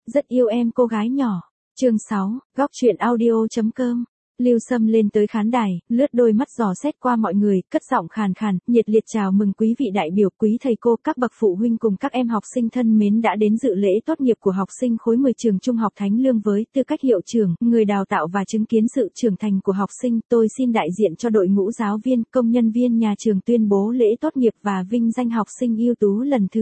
rất yêu em cô gái nhỏ. Chương 6, góc truyện audio.com. Lưu Sâm lên tới khán đài, lướt đôi mắt dò xét qua mọi người, cất giọng khàn khàn, nhiệt liệt chào mừng quý vị đại biểu, quý thầy cô, các bậc phụ huynh cùng các em học sinh thân mến đã đến dự lễ tốt nghiệp của học sinh khối 10 trường Trung học Thánh Lương. Với tư cách hiệu trưởng, người đào tạo và chứng kiến sự trưởng thành của học sinh, tôi xin đại diện cho đội ngũ giáo viên, công nhân viên nhà trường tuyên bố lễ tốt nghiệp và vinh danh học sinh ưu tú lần thứ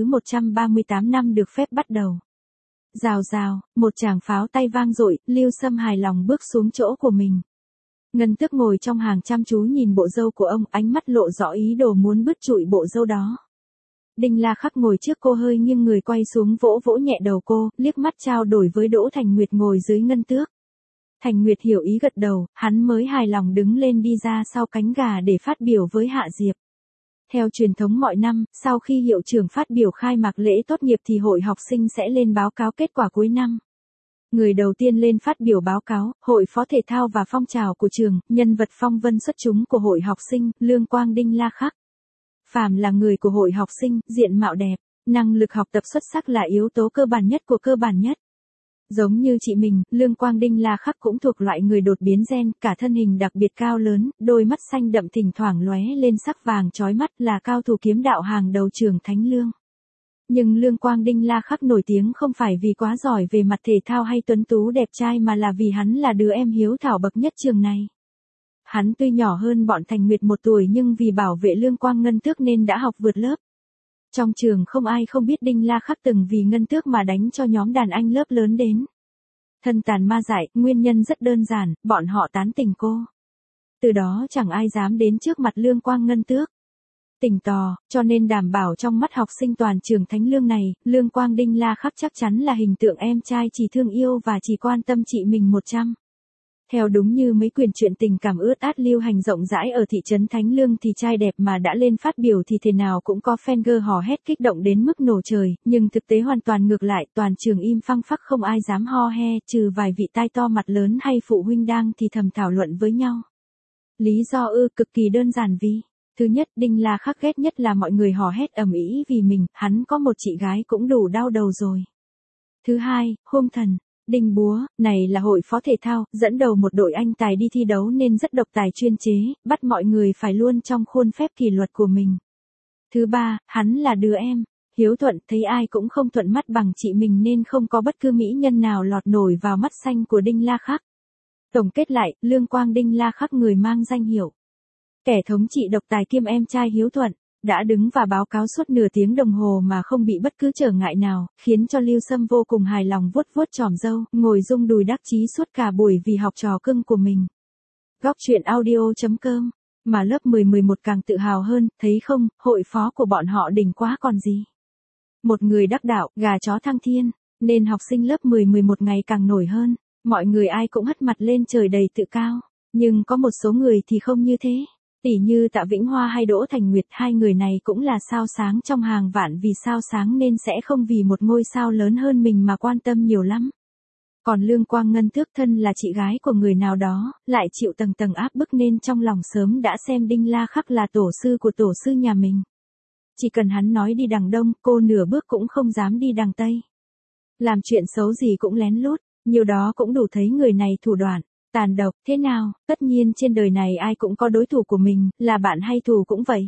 138 năm được phép bắt đầu. Rào rào, một tràng pháo tay vang dội, Lưu Sâm hài lòng bước xuống chỗ của mình. Ngân Tước ngồi trong hàng chăm chú nhìn bộ râu của ông, ánh mắt lộ rõ ý đồ muốn bứt trụi bộ râu đó. Đinh La Khắc ngồi trước cô hơi nghiêng người quay xuống vỗ vỗ nhẹ đầu cô, liếc mắt trao đổi với Đỗ Thành Nguyệt ngồi dưới Ngân Tước. Thành Nguyệt hiểu ý gật đầu, hắn mới hài lòng đứng lên đi ra sau cánh gà để phát biểu với Hạ Diệp. Theo truyền thống mọi năm, sau khi hiệu trưởng phát biểu khai mạc lễ tốt nghiệp thì hội học sinh sẽ lên báo cáo kết quả cuối năm. Người đầu tiên lên phát biểu báo cáo, hội phó thể thao và phong trào của trường, nhân vật phong vân xuất chúng của hội học sinh, Lương Quang Đinh La Khắc. Phàm là người của hội học sinh, diện mạo đẹp, năng lực học tập xuất sắc là yếu tố cơ bản nhất của cơ bản nhất. Giống như chị mình, Lương Quang Đinh La Khắc cũng thuộc loại người đột biến gen, cả thân hình đặc biệt cao lớn, đôi mắt xanh đậm thỉnh thoảng lóe lên sắc vàng chói mắt, là cao thủ kiếm đạo hàng đầu trường Thánh Lương. Nhưng Lương Quang Đinh La Khắc nổi tiếng không phải vì quá giỏi về mặt thể thao hay tuấn tú đẹp trai mà là vì hắn là đứa em hiếu thảo bậc nhất trường này. Hắn tuy nhỏ hơn bọn Thành Nguyệt 1 tuổi nhưng vì bảo vệ Lương Quang Ngân Tước nên đã học vượt lớp. Trong trường không ai không biết Đinh La Khắc từng vì Ngân Tước mà đánh cho nhóm đàn anh lớp lớn đến thân tàn ma dại, nguyên nhân rất đơn giản, bọn họ tán tỉnh cô. Từ đó chẳng ai dám đến trước mặt Lương Quang Ngân Tước. Tỉnh tò, cho nên đảm bảo trong mắt học sinh toàn trường Thánh Lương này, Lương Quang Đinh La Khắc chắc chắn là hình tượng em trai chỉ thương yêu và chỉ quan tâm chị mình 100. Theo đúng như mấy quyển truyện tình cảm ướt át lưu hành rộng rãi ở thị trấn Thánh Lương thì trai đẹp mà đã lên phát biểu thì thế nào cũng có fan girl hò hét kích động đến mức nổ trời, nhưng thực tế hoàn toàn ngược lại, toàn trường im phăng phắc không ai dám ho he, trừ vài vị tai to mặt lớn hay phụ huynh đang thì thầm thảo luận với nhau. Lý do cực kỳ đơn giản vì thứ nhất, Đinh La Khắc ghét nhất là mọi người hò hét ầm ĩ vì mình, hắn có một chị gái cũng đủ đau đầu rồi. Thứ hai, Hung Thần, Đinh Búa, này là hội phó thể thao, dẫn đầu một đội anh tài đi thi đấu nên rất độc tài chuyên chế, bắt mọi người phải luôn trong khuôn phép kỷ luật của mình. Thứ ba, hắn là đứa em hiếu thuận, thấy ai cũng không thuận mắt bằng chị mình nên không có bất cứ mỹ nhân nào lọt nổi vào mắt xanh của Đinh La Khắc. Tổng kết lại, Lương Quang Đinh La Khắc người mang danh hiệu kẻ thống trị độc tài kiêm em trai hiếu thuận, đã đứng và báo cáo suốt nửa tiếng đồng hồ mà không bị bất cứ trở ngại nào, khiến cho Lưu Sâm vô cùng hài lòng vuốt vuốt chòm râu, ngồi rung đùi đắc chí suốt cả buổi vì học trò cưng của mình. Góc truyện audio.com, mà lớp 10-11 càng tự hào hơn, thấy không, hội phó của bọn họ đỉnh quá còn gì. Một người đắc đạo, gà chó thăng thiên, nên học sinh lớp 10-11 ngày càng nổi hơn, mọi người ai cũng hất mặt lên trời đầy tự cao, nhưng có một số người thì không như thế. Tỉ như Tạ Vĩnh Hoa hay Đỗ Thành Nguyệt, hai người này cũng là sao sáng trong hàng vạn vì sao sáng nên sẽ không vì một ngôi sao lớn hơn mình mà quan tâm nhiều lắm. Còn Lương Quang Ngân Tước thân là chị gái của người nào đó, lại chịu tầng tầng áp bức nên trong lòng sớm đã xem Đinh La Khắc là tổ sư của tổ sư nhà mình. Chỉ cần hắn nói đi đằng đông, cô nửa bước cũng không dám đi đằng tây. Làm chuyện xấu gì cũng lén lút, nhiều đó cũng đủ thấy người này thủ đoạn tàn độc, thế nào, tất nhiên trên đời này ai cũng có đối thủ của mình, là bạn hay thù cũng vậy.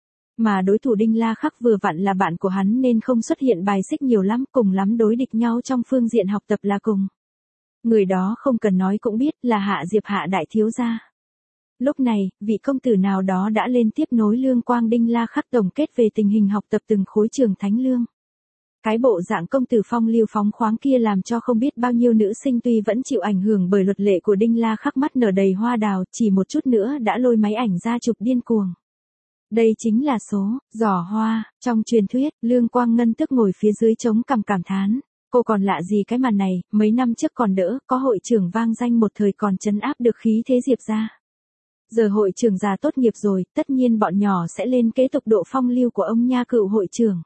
Mà đối thủ Đinh La Khắc vừa vặn là bạn của hắn nên không xuất hiện bài xích nhiều lắm, cùng lắm đối địch nhau trong phương diện học tập là cùng. Người đó không cần nói cũng biết là Hạ Diệp Hạ đại thiếu gia. Lúc này, vị công tử nào đó đã lên tiếp nối Lương Quang Đinh La Khắc tổng kết về tình hình học tập từng khối trường Thánh Lương. Cái bộ dạng công tử phong lưu phóng khoáng kia làm cho không biết bao nhiêu nữ sinh tuy vẫn chịu ảnh hưởng bởi luật lệ của Đinh La Khắc mắt nở đầy hoa đào, chỉ một chút nữa đã lôi máy ảnh ra chụp điên cuồng. Đây chính là số giỏ hoa, trong truyền thuyết, Lương Quang Ngân Tước ngồi phía dưới trống cằm cảm thán. Cô còn lạ gì cái màn này, mấy năm trước còn đỡ, có hội trưởng vang danh một thời còn trấn áp được khí thế Diệp ra. Giờ hội trưởng già tốt nghiệp rồi, tất nhiên bọn nhỏ sẽ lên kế tục độ phong lưu của ông nha cựu hội trưởng.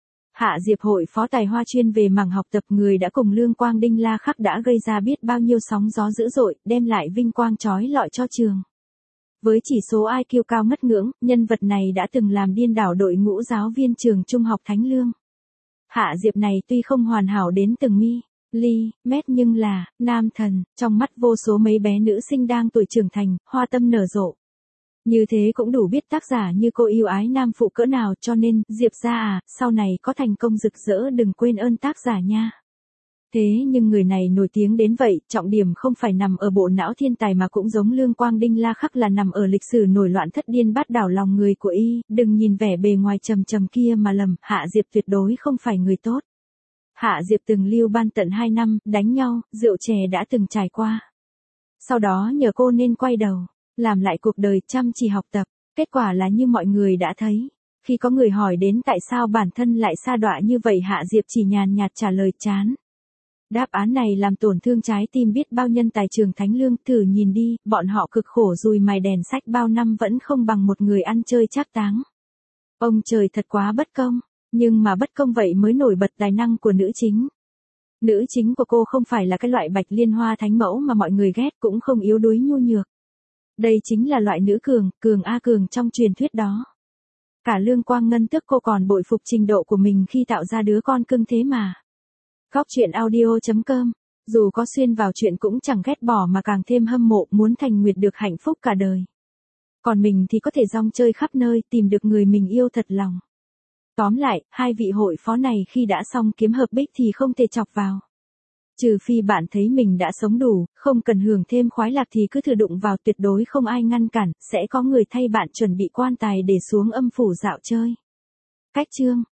Hạ Diệp hội phó tài hoa chuyên về mảng học tập, người đã cùng Lương Quang Đinh La Khắc đã gây ra biết bao nhiêu sóng gió dữ dội, đem lại vinh quang chói lọi cho trường. Với chỉ số IQ cao ngất ngưỡng, nhân vật này đã từng làm điên đảo đội ngũ giáo viên trường Trung học Thánh Lương. Hạ Diệp này tuy không hoàn hảo đến từng mi Ly, Mét nhưng là, nam thần, trong mắt vô số mấy bé nữ sinh đang tuổi trưởng thành, hoa tâm nở rộ. Như thế cũng đủ biết tác giả như cô yêu ái nam phụ cỡ nào, cho nên, Diệp gia à, sau này có thành công rực rỡ đừng quên ơn tác giả nha. Thế nhưng người này nổi tiếng đến vậy, trọng điểm không phải nằm ở bộ não thiên tài mà cũng giống Lương Quang Đinh La Khắc là nằm ở lịch sử nổi loạn thất điên bát đảo lòng người của y, đừng nhìn vẻ bề ngoài trầm trầm kia mà lầm, Hạ Diệp tuyệt đối không phải người tốt. Hạ Diệp từng lưu ban tận 2 năm, đánh nhau, rượu chè đã từng trải qua. Sau đó nhờ cô nên quay đầu, làm lại cuộc đời chăm chỉ học tập, kết quả là như mọi người đã thấy. Khi có người hỏi đến tại sao bản thân lại sa đọa như vậy, Hạ Diệp chỉ nhàn nhạt trả lời chán. Đáp án này làm tổn thương trái tim biết bao nhân tài Trường Thánh Lương, thử nhìn đi, bọn họ cực khổ dùi mài đèn sách bao năm vẫn không bằng một người ăn chơi trác táng. Ông trời thật quá bất công, nhưng mà bất công vậy mới nổi bật tài năng của nữ chính. Nữ chính của cô không phải là cái loại bạch liên hoa thánh mẫu mà mọi người ghét, cũng không yếu đuối nhu nhược. Đây chính là loại nữ cường a cường trong truyền thuyết đó. Cả Lương Quang Ngân tức cô còn bội phục trình độ của mình khi tạo ra đứa con cưng thế mà. Góc truyện audio.com, dù có xuyên vào chuyện cũng chẳng ghét bỏ mà càng thêm hâm mộ, muốn Thành Nguyệt được hạnh phúc cả đời. Còn mình thì có thể rong chơi khắp nơi, tìm được người mình yêu thật lòng. Tóm lại, hai vị hội phó này khi đã xong kiếm hợp bích thì không thể chọc vào. Trừ phi bạn thấy mình đã sống đủ, không cần hưởng thêm khoái lạc thì cứ thử đụng vào, tuyệt đối không ai ngăn cản, sẽ có người thay bạn chuẩn bị quan tài để xuống âm phủ dạo chơi. Cách chương